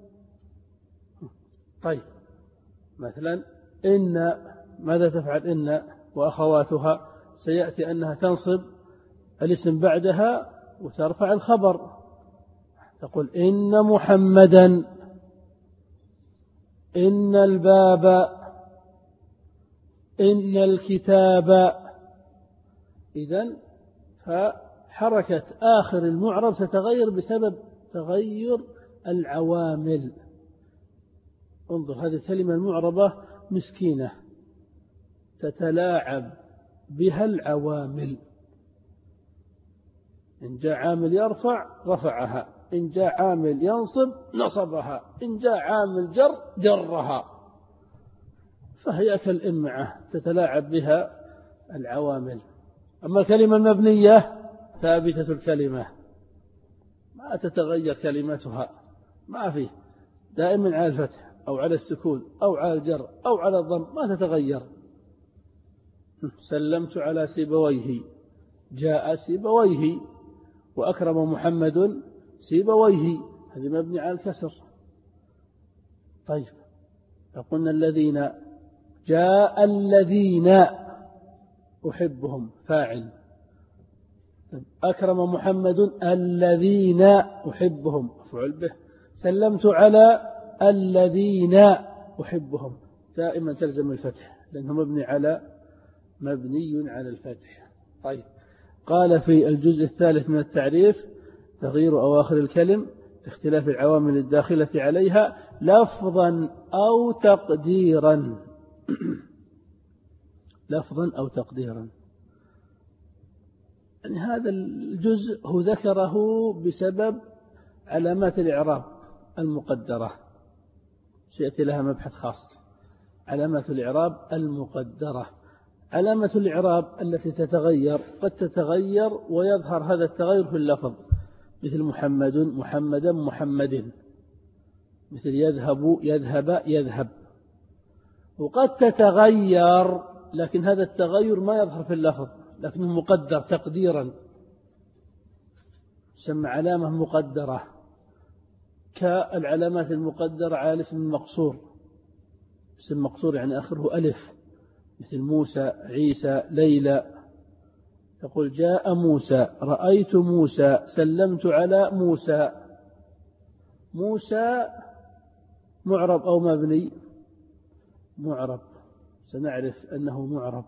طيب مثلا إن ماذا تفعل؟ إن وأخواتها سيأتي أنها تنصب الاسم بعدها وترفع الخبر. تقول إن محمدا، إن الباب، إن الكتاب. إذن فحركة آخر المعرب تتغير بسبب تغير العوامل. انظر هذه الكلمة المعربة مسكينة تتلاعب بها العوامل. إن جاء عامل يرفع رفعها، إن جاء عامل ينصب نصبها، إن جاء عامل جرها، فهي كالإمعة تتلاعب بها العوامل. أما الكلمة المبنية ثابتة الكلمة ما تتغير كلمتها، ما فيه، دائما على الفتح أو على السكون أو على الجر أو على الضم، ما تتغير. سلمت على سيبويه، جاء سيبويه، وأكرم محمد سيبويه، هذه مبني على الكسر. طيب فقلنا الذين، جاء الذين أحبهم فاعل، أكرم محمد الذين أحبهم مفعول به، سلمت على الذين أحبهم، دائما تلزم الفتح لأنه مبني على الفتح. طيب قال في الجزء الثالث من التعريف: تغيير أواخر الكلم لاختلاف العوامل الداخلة عليها لفظا أو تقديرا. لفظا أو تقديرا، يعني هذا الجزء هو ذكره بسبب علامات الإعراب المقدرة، سيأتي لها مبحث خاص. علامات الإعراب المقدرة، علامة الإعراب التي تتغير، قد تتغير ويظهر هذا التغير في اللفظ، مثل محمد محمدا محمد، مثل يذهب يذهب يذهب. وقد تتغير لكن هذا التغير ما يظهر في اللفظ لكنه مقدر تقديرا، يسمى علامة مقدرة، كالعلامات المقدرة على الاسم المقصور. اسم مقصور يعني آخره ألف، مثل موسى عيسى ليلى، تقول جاء موسى، رأيت موسى، سلمت على موسى. موسى معرب أو مبني؟ معرب، سنعرف أنه معرب.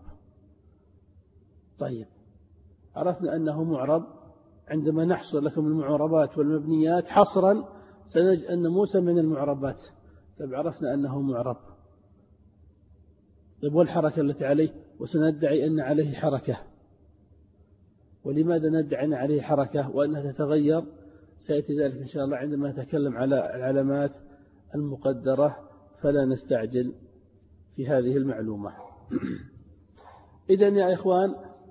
طيب عرفنا أنه معرب، عندما نحصر لكم المعربات والمبنيات حصرا سنجد أن موسى من المعربات. طيب عرفنا أنه معرب، طيب والحركة التي عليه؟ وسندعي أن عليه حركة. ولماذا ندعي أن عليه حركة وأنها تتغير؟ سيأتي ذلك إن شاء الله عندما نتكلم على العلامات المقدرة، فلا نستعجل في هذه المعلومة. إذن يا إخوان،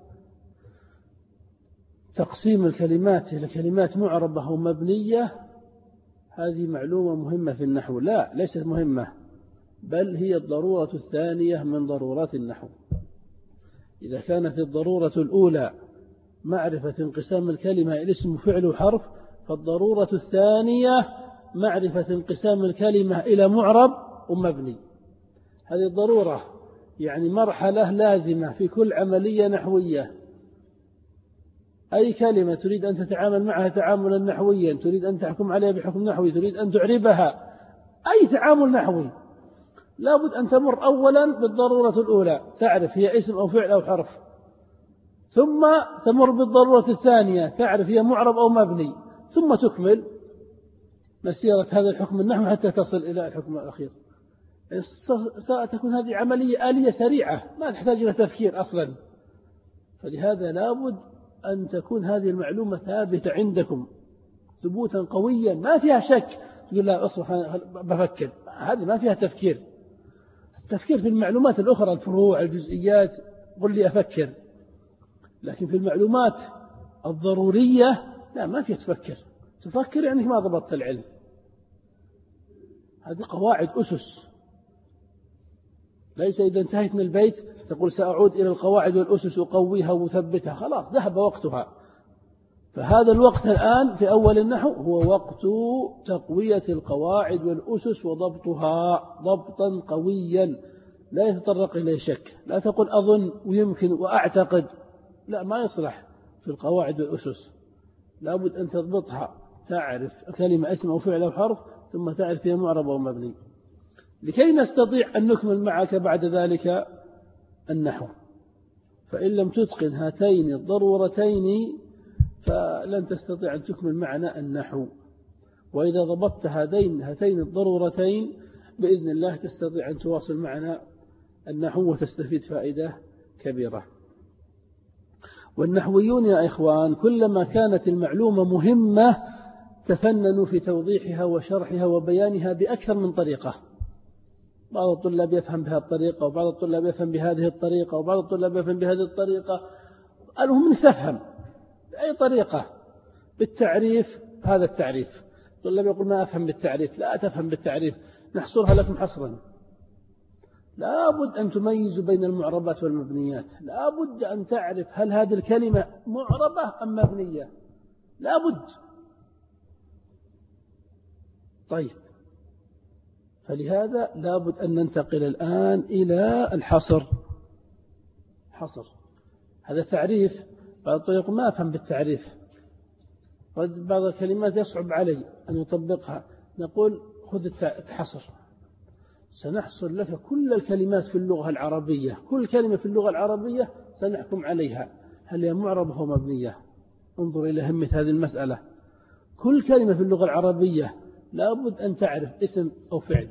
تقسيم الكلمات إلى كلمات معربة ومبنية هذه معلومة مهمة في النحو. لا، ليست مهمة، بل هي الضرورة الثانية من ضرورات النحو. إذا كانت الضرورة الأولى معرفة انقسام الكلمة إلى اسم وفعل وحرف، فالضرورة الثانية معرفة انقسام الكلمة إلى معرب ومبني. هذه الضرورة يعني مرحلة لازمة في كل عملية نحوية. أي كلمة تريد أن تتعامل معها تعاملا نحويا، تريد أن تحكم عليها بحكم نحوي، تريد أن تعربها، أي تعامل نحوي لابد أن تمر أولا بالضرورة الأولى، تعرف هي اسم أو فعل أو حرف، ثم تمر بالضرورة الثانية، تعرف هي معرب أو مبني، ثم تكمل مسيرة هذا الحكم النحوي حتى تصل إلى الحكم الأخير. ستكون هذه عملية آلية سريعة ما تحتاج إلى تفكير أصلا. فلهذا لابد أن تكون هذه المعلومة ثابتة عندكم ثبوتا قويا ما فيها شك. تقول لا أصبح بفكر، هذه ما فيها تفكير. التفكير في المعلومات الأخرى، الفروع الجزئيات، قل لي أفكر، لكن في المعلومات الضرورية لا، ما فيها تفكر يعني ما ضبطت العلم. هذه قواعد أسس، ليس إذا انتهيت من البيت تقول سأعود إلى القواعد والأسس أقويها وثبتها، خلاص ذهب وقتها. فهذا الوقت الآن في أول النحو هو وقت تقوية القواعد والأسس وضبطها ضبطا قويا لا يتطرق إليه شك. لا تقول أظن ويمكن وأعتقد، لا، ما يصلح في القواعد والأسس. لابد أن تضبطها، تعرف كلمة اسم أو فعل أو حرف، ثم تعرف فيها معرب أو مبني، لكي نستطيع أن نكمل معك بعد ذلك النحو. فإن لم تتقن هاتين الضرورتين فلن تستطيع أن تكمل معنا النحو. وإذا ضبطت هاتين الضرورتين بإذن الله تستطيع أن تواصل معنا النحو وتستفيد فائدة كبيرة. والنحويون يا إخوان كلما كانت المعلومة مهمة تفننوا في توضيحها وشرحها وبيانها بأكثر من طريقة. بعض الطلاب يفهم بهذه الطريقة، وبعض الطلاب يفهم بهذه الطريقة، وبعض الطلاب يفهم بهذه الطريقة. المهم تفهم بأي طريقة. بالتعريف هذا التعريف، الطلاب يقول ما أفهم بالتعريف، لا تفهم بالتعريف، نحصرها لكم حصرا. لا بد أن تميزوا بين المعربات والمبنيات، لا بد أن تعرف هل هذه الكلمة معربة أم مبنية، لا بد. طيب، فلهذا لا بد أن ننتقل الآن إلى الحصر. حصر هذا تعريف. بعض الطريق ما أفهم بالتعريف، بعض الكلمات يصعب علي أن يطبقها، نقول خذ الحصر، سنحصر لك كل الكلمات في اللغة العربية، كل كلمة في اللغة العربية سنحكم عليها هل هي معربة أو مبنية. انظر إلى أهمية هذه المسألة. كل كلمة في اللغة العربية لا بد أن تعرف اسم أو فعل.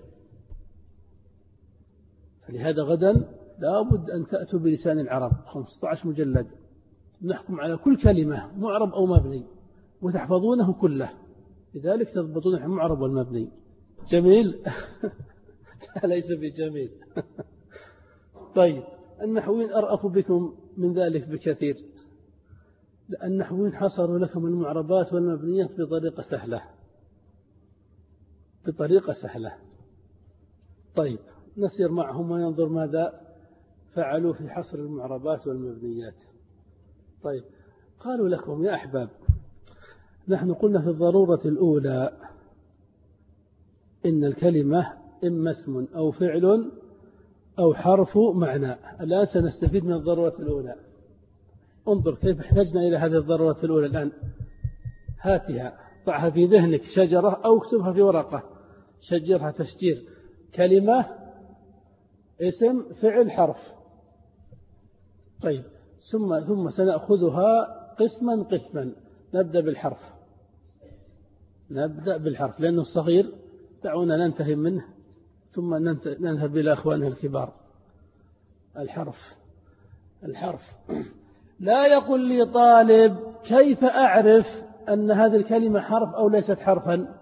فلهذا غدا لا بد أن تأتوا بلسان العرب 15 مجلد نحكم على كل كلمة معرب أو مبني وتحفظونه كله، لذلك تضبطون المعرب والمبني. جميل؟ ليس بجميل. طيب، النحويين أرأفوا بكم من ذلك بكثير، لأن النحويين حصروا لكم المعربات والمبنيات بطريقة سهلة، بطريقة سهلة. طيب، نسير معهم وننظر ماذا فعلوا في حصر المعربات والمبنيات. طيب، قالوا لكم يا أحباب، نحن قلنا في الضرورة الأولى إن الكلمة إما اسم أو فعل أو حرف معنى. الآن سنستفيد من الضرورة الأولى. انظر كيف احتجنا إلى هذه الضرورة الأولى الآن. هاتها، ضعها في ذهنك، شجرة أو اكتبها في ورقة، شجرها تشجير. كلمة، اسم، فعل، حرف. طيب، ثم سنأخذها قسما قسما. نبدأ بالحرف، نبدأ بالحرف لأنه الصغير، دعونا ننتهي منه ثم نذهب إلى أخوانه الكبار. الحرف. لا يقول لي طالب كيف أعرف أن هذه الكلمة حرف أو ليست حرفا.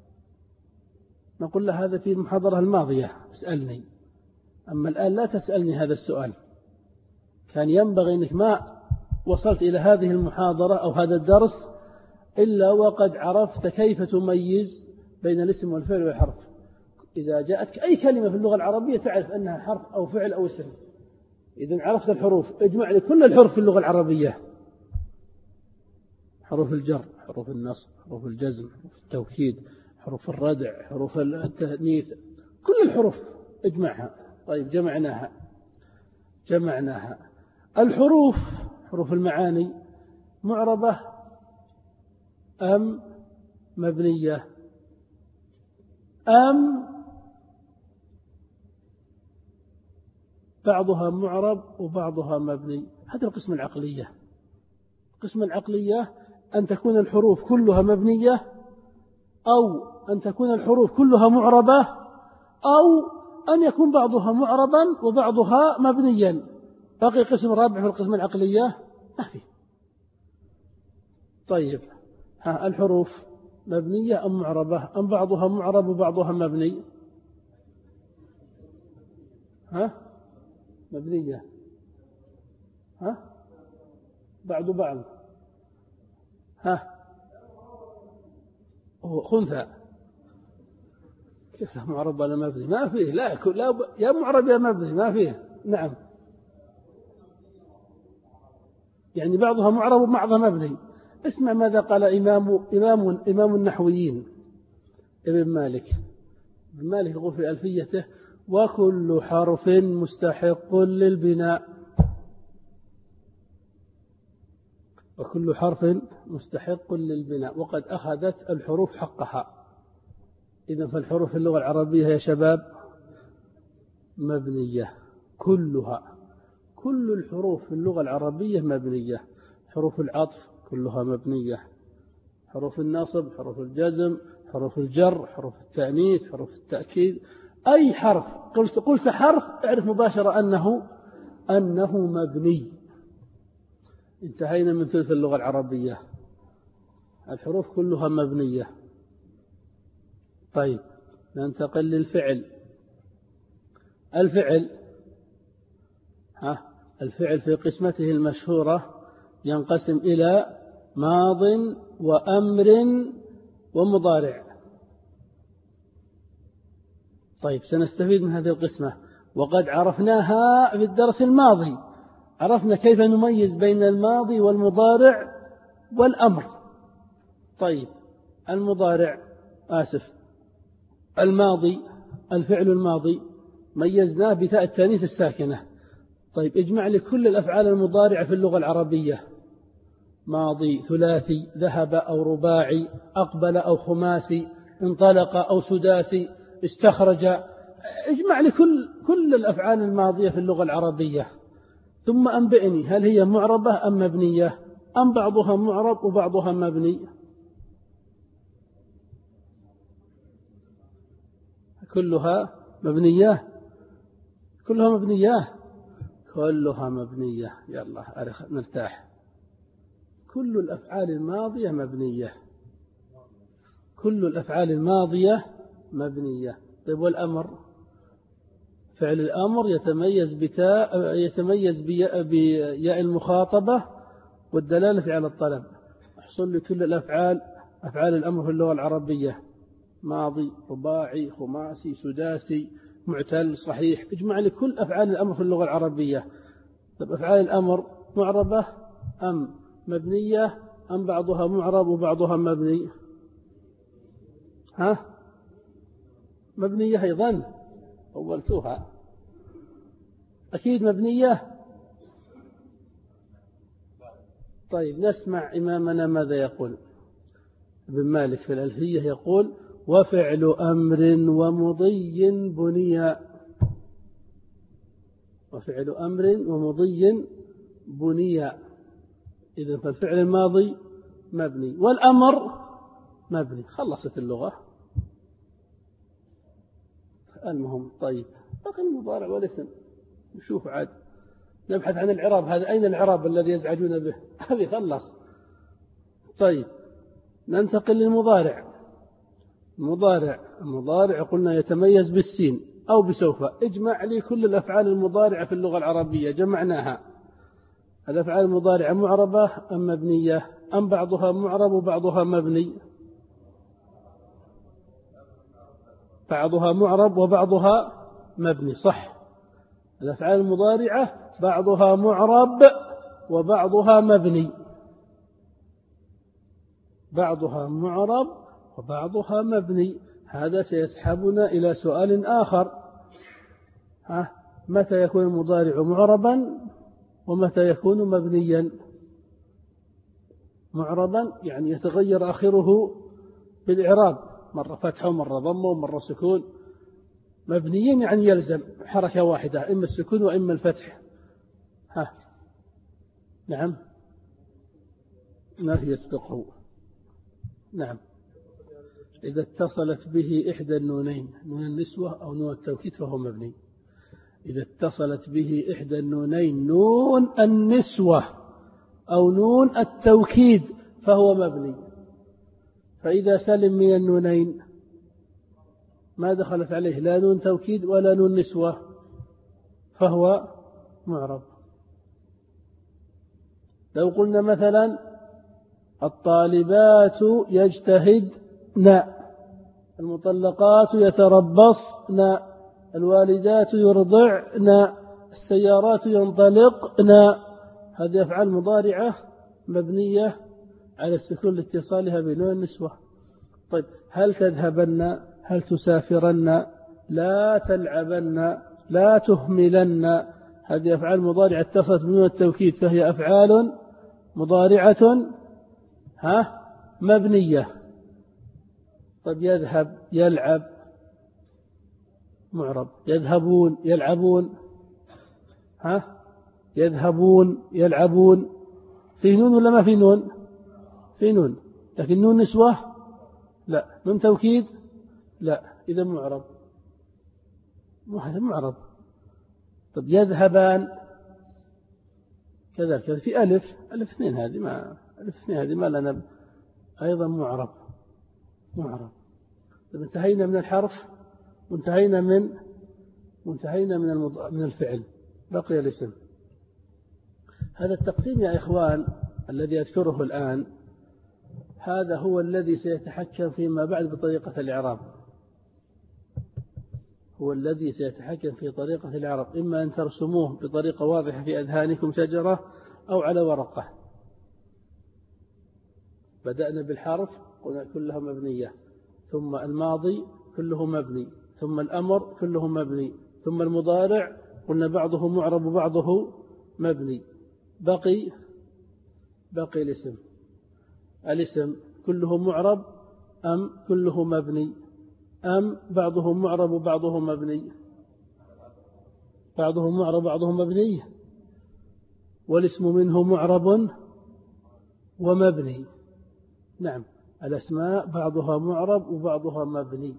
نقول له هذا في المحاضرة الماضية اسألني، أما الآن لا تسألني هذا السؤال. كان ينبغي أنك ما وصلت إلى هذه المحاضرة أو هذا الدرس إلا وقد عرفت كيف تميز بين الاسم والفعل والحرف. إذا جاءتك أي كلمة في اللغة العربية تعرف أنها حرف أو فعل أو اسم. إذن عرفت الحروف، اجمع لي كل الحروف في اللغة العربية: حروف الجر، حروف النصب، حروف الجزم، حروف التوكيد، حروف الردع، حروف التأنيث، كل الحروف اجمعها. طيب، جمعناها. الحروف، حروف المعاني، معربة أم مبنية أم بعضها معرب وبعضها مبني؟ هذا القسم العقلية. القسم العقلية أن تكون الحروف كلها مبنية، أو أن تكون الحروف كلها معربة، أو أن يكون بعضها معربا وبعضها مبنيا. باقي قسم رابع في القسم العقلية ما فيه. طيب، الحروف مبنية أم معربة أم بعضها معرب وبعضها مبني؟ مبنية. بعض. خنثى. كيف له معرب ولا مبني؟ ما فيه. لا يا معرب يا مبني، ما فيه. نعم، يعني بعضها معرب وبعضها مبني. اسمع ماذا قال إمام النحويين ابن مالك. ابن مالك يقول في ألفيته: وكل حرف مستحق للبناء. وكل حرف مستحق للبناء، وقد أخذت الحروف حقها. إذن فالحروف في اللغة العربية يا شباب مبنية كلها. كل الحروف في اللغة العربية مبنية. حروف العطف كلها مبنية، حروف النصب، حروف الجزم، حروف الجر، حروف التأنيث، حروف التأكيد. أي حرف قلت حرف اعرف مباشرة أنه مبني. انتهينا من ثلث اللغة العربية، الحروف كلها مبنية. طيب ننتقل للفعل. الفعل في قسمته المشهورة ينقسم إلى ماض وأمر ومضارع. طيب سنستفيد من هذه القسمة، وقد عرفناها في الدرس الماضي، عرفنا كيف نميز بين الماضي والمضارع والأمر. طيب الماضي، الفعل الماضي ميزناه بتاء التانيث الساكنة. طيب اجمع لي كل الأفعال المضارعة في اللغة العربية: ماضي، ثلاثي، ذهب أو رباعي، أقبل أو خماسي، انطلق أو سداسي، استخرج. اجمع لي كل الأفعال الماضية في اللغة العربية، ثم أنبئني هل هي معربة أم مبنية، أم بعضها معرب وبعضها مبني. كلها مبنية. يلا نرتاح. كل الأفعال الماضية مبنية. طيب والأمر؟ فعل الأمر يتميز بياء المخاطبة والدلالة على الطلب. احصل لي كل أفعال الأمر في اللغة العربية: ماضي، رباعي، خماسي، سداسي، معتل، صحيح. اجمع لي كل أفعال الأمر في اللغة العربية. طيب أفعال الأمر معربة أم مبنية أم بعضها معرب وبعضها مبني؟ مبنية أيضا، أولتوها. أكيد مبنية. طيب نسمع إمامنا ماذا يقول. ابن مالك في الألفية يقول: وفعل أمر ومضي بني. إذن فالفعل الماضي مبني والأمر مبني. خلصت اللغة. المهم طيب بقي المضارع والاسم. نشوف عاد، نبحث عن الإعراب. هذا أين الإعراب الذي يزعجون به؟ هذه خلص. طيب ننتقل للمضارع. المضارع قلنا يتميز بالسين أو بسوف. اجمع لي كل الأفعال المضارعة في اللغة العربية. جمعناها. الأفعال المضارعة معربة أم مبنية أم بعضها معرب وبعضها مبني؟ بعضها معرب وبعضها مبني. صح. الأفعال المضارعة بعضها معرب وبعضها مبني. هذا سيسحبنا إلى سؤال آخر: متى يكون المضارع معربا ومتى يكون مبنيا؟ معربا يعني يتغير آخره بالإعراب، مرة فتحة ومرة ضمة ومرة سكون. مبنيا يعني يلزم حركة واحدة، إما السكون وإما الفتح. نعم، ما في يسبقه. نعم، إذا اتصلت به إحدى النونين، نون النسوة أو نون التوكيد، فهو مبني. إذا اتصلت به إحدى النونين، نون النسوة أو نون التوكيد، فهو مبني. فإذا سلم من النونين ما دخلت عليه لا نون توكيد ولا نون نسوة، فهو معرب. لو قلنا مثلا: الطالبات يجتهدن، المطلقات يتربصن، الوالدات يرضعن، السيارات ينطلقن. هذه أفعال مضارعة مبنية على السكون لاتصالها بنون النسوة. طيب هل تذهبن، هل تسافرن، لا تلعبن، لا تهملن. هذه أفعال مضارعة اتصلت بنون التوكيد، فهي أفعال مضارعة مبنية. طيب يذهب، يلعب، معرب. يذهبون، يلعبون، يذهبون، يلعبون. في نون ولا ما في نون؟ في نون. لكن نون نسوة لا، نون توكيد لا، إذا معرب. هذا معرب. طب يذهبان، كذلك في ألف اثنين هذه ما لنا أيضا معرب. انتهينا من الحرف وانتهينا من الفعل، بقي الاسم. هذا التقسيم يا إخوان الذي أذكره الآن هذا هو الذي سيتحكم فيما بعد بطريقة الإعراب، إما أن ترسموه بطريقة واضحة في أذهانكم شجرة أو على ورقة. بدأنا بالحرف قلنا كلها مبنية، ثم الماضي كله مبني، ثم الأمر كله مبني، ثم المضارع قلنا بعضه معرب وبعضه مبني. بقي الاسم كله معرب أم كله مبني، أم بعضه معرب وبعضه مبني؟ بعضه معرب وبعضه مبني، والاسم منه معرب ومبني. نعم، الأسماء بعضها معرب وبعضها مبني،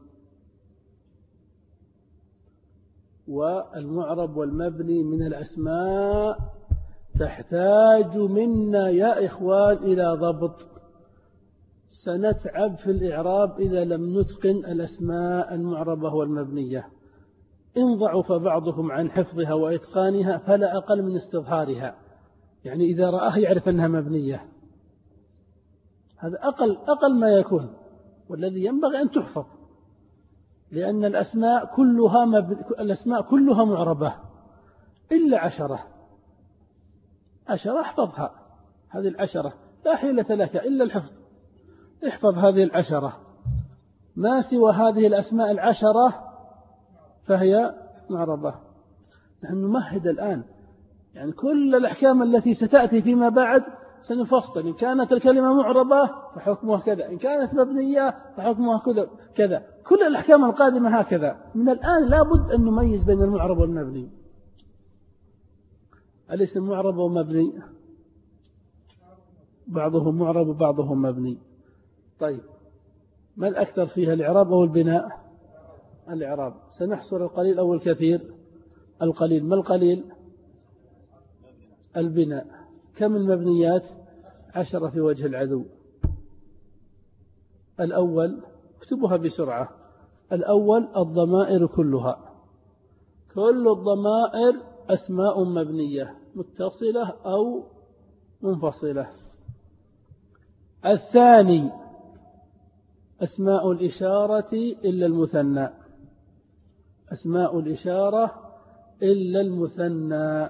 والمعرب والمبني من الأسماء تحتاج منا يا إخوان إلى ضبط. سنتعب في الإعراب إذا لم نتقن الأسماء المعربة والمبنية. إن ضعف بعضكم عن حفظها وإتقانها فلا أقل من استظهارها، يعني إذا رآه يعرف أنها مبنية، هذا أقل ما يكون، والذي ينبغي أن تحفظ، لأن الأسماء كلها معربة إلا 10 احفظها. هذه 10 لا حيلة لك إلا الحفظ، احفظ هذه 10، ما سوى هذه الأسماء 10 فهي معربة. نحن نمهد الآن، يعني كل الأحكام التي ستأتي فيما بعد سنفصل. إن كانت الكلمة معربة فحكمها كذا، إن كانت مبنية فحكمها كذا. كل الأحكام القادمة هكذا. من الآن لابد أن نميز بين المعرب والمبني. الاسم معرب ومبني، بعضه معرب وبعضه مبني. طيب، ما الأكثر فيها، الإعراب أو البناء؟ الإعراب. سنحصر القليل أو الكثير؟ القليل. ما القليل؟ البناء. كم المبنيات؟ 10 في وجه العدو. الأول، اكتبها بسرعة. الأول الضمائر كلها، كل الضمائر أسماء مبنية متصلة أو منفصلة. الثاني أسماء الإشارة إلا المثنى، أسماء الإشارة إلا المثنى.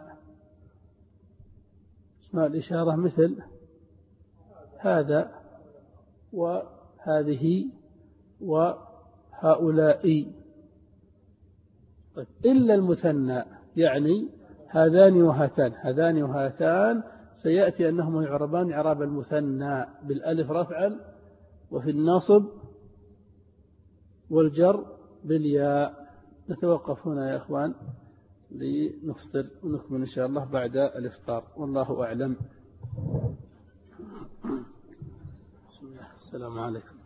أسماء الإشارة مثل هذا وهذه وهؤلاء. طيب، إلا المثنى يعني هذان وهاتان سيأتي أنهم يعربان إعراب المثنى بالألف رفعا، وفي النصب والجر بالياء. نتوقف هنا يا إخوان لنفطر ونكمل إن شاء الله بعد الإفطار، والله أعلم. السلام عليكم.